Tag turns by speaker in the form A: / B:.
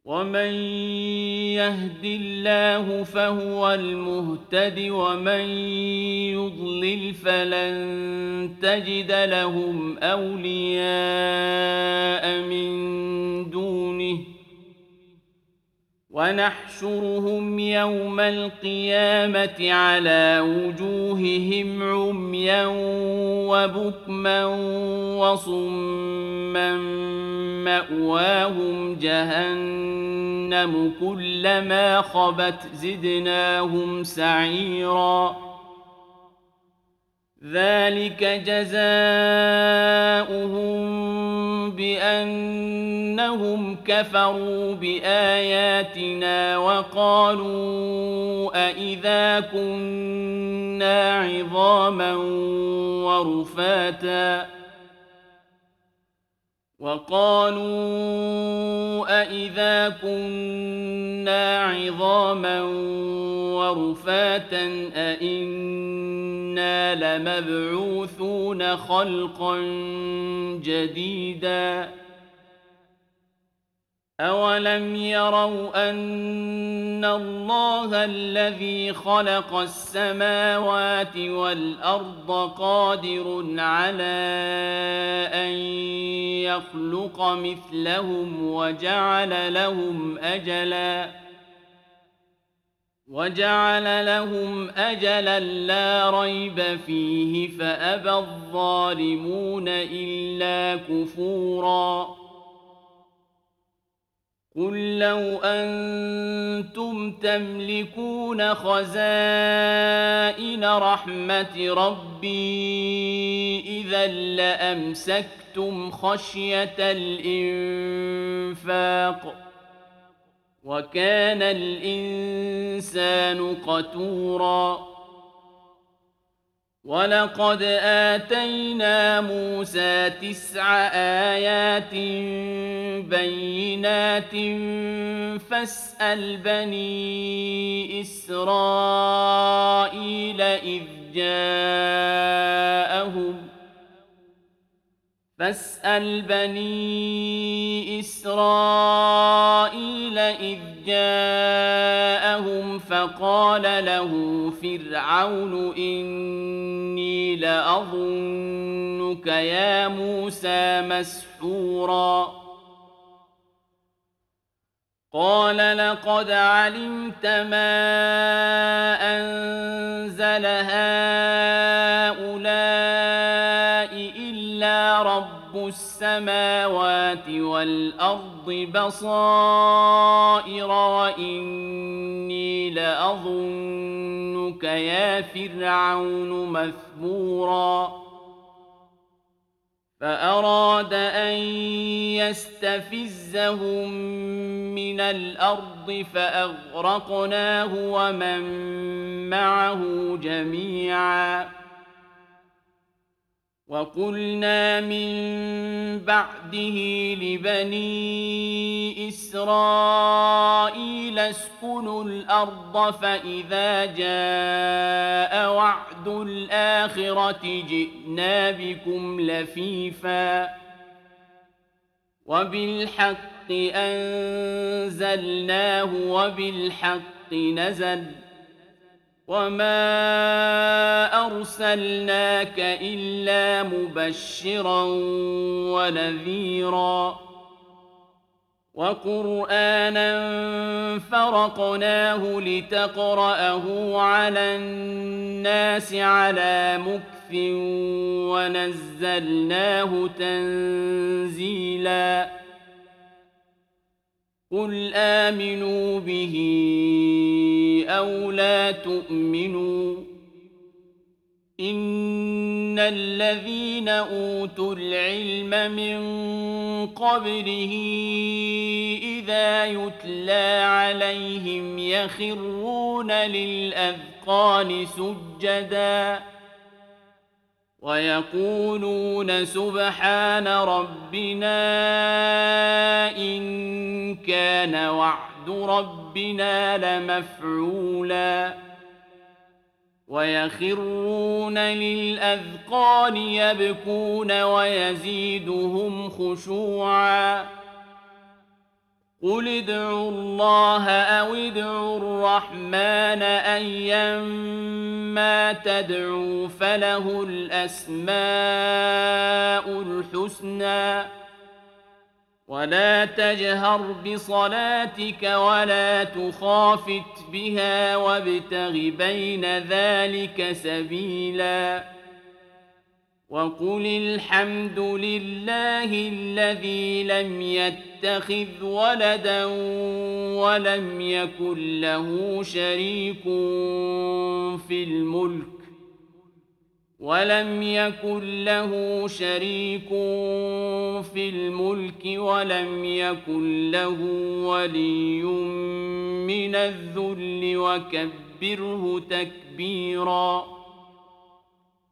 A: ومن يهد الله فهو المهتد ومن يضلل فلن تجد لهم أولياء من دونه ونحشرهم يوم القيامة على وجوههم عميا وبكما وصما مأواهم جهنم كلما خبت زدناهم سعيرا ذلك جزاؤهم بأنهم كفروا بآياتنا وقالوا أإذا كنا عظاما ورفاتا أإنا لمبعوثون خلقا جديدا أولم يروا أن الله الذي خلق السماوات والأرض قادر على أن يخلق مثلهم وجعل لهم أجلا لا ريب فيه فأبى الظالمون إلا كفورا قل لو أنتم تملكون خزائن رحمة ربي إذا لأمسكتم خشية الإنفاق وكان الإنسان قتورا ولقد آتينا موسى 9 آيات بينات فاسأل بني إسرائيل إذ جاءهم فقال له فرعون إني لأظنك يا موسى مسحورا قال لقد علمت ما أنزل هؤلاء إلا رب السماوات والأرض بصائر وإني لأظنك يا فرعون مثبورا فأراد أن يستفزهم من الأرض فأغرقناه ومن معه جميعا وقلنا من بعده لبني إسرائيل اسكنوا الأرض فإذا جاء وعد الآخرة جئنا بكم لفيفا وبالحق أنزلناه وبالحق نزل وما أرسلناك إلا مبشرا ونذيرا وقرآنا فرقناه لتقرأه على الناس على مكث ونزلناه تنزيلا قل آمنوا به أو لا تؤمنوا إن الذين أوتوا العلم من قبله إذا يتلى عليهم يخرون للأذقان سجدا ويقولون سبحان ربنا إن كان وعد ربنا لمفعولا ويخرون للأذقان يبكون ويزيدهم خشوعا قل ادعوا الله أو ادعوا الرحمن أيما تدعوا فله الأسماء الحسنى ولا تجهر بصلاتك ولا تخافت بها وابتغ بين ذلك سبيلا وقل الحمد لله الذي لم يتخذ ولدا ولم يكن له شريك في الملك ولم يكن له ولي من الذل وكبره تكبيرا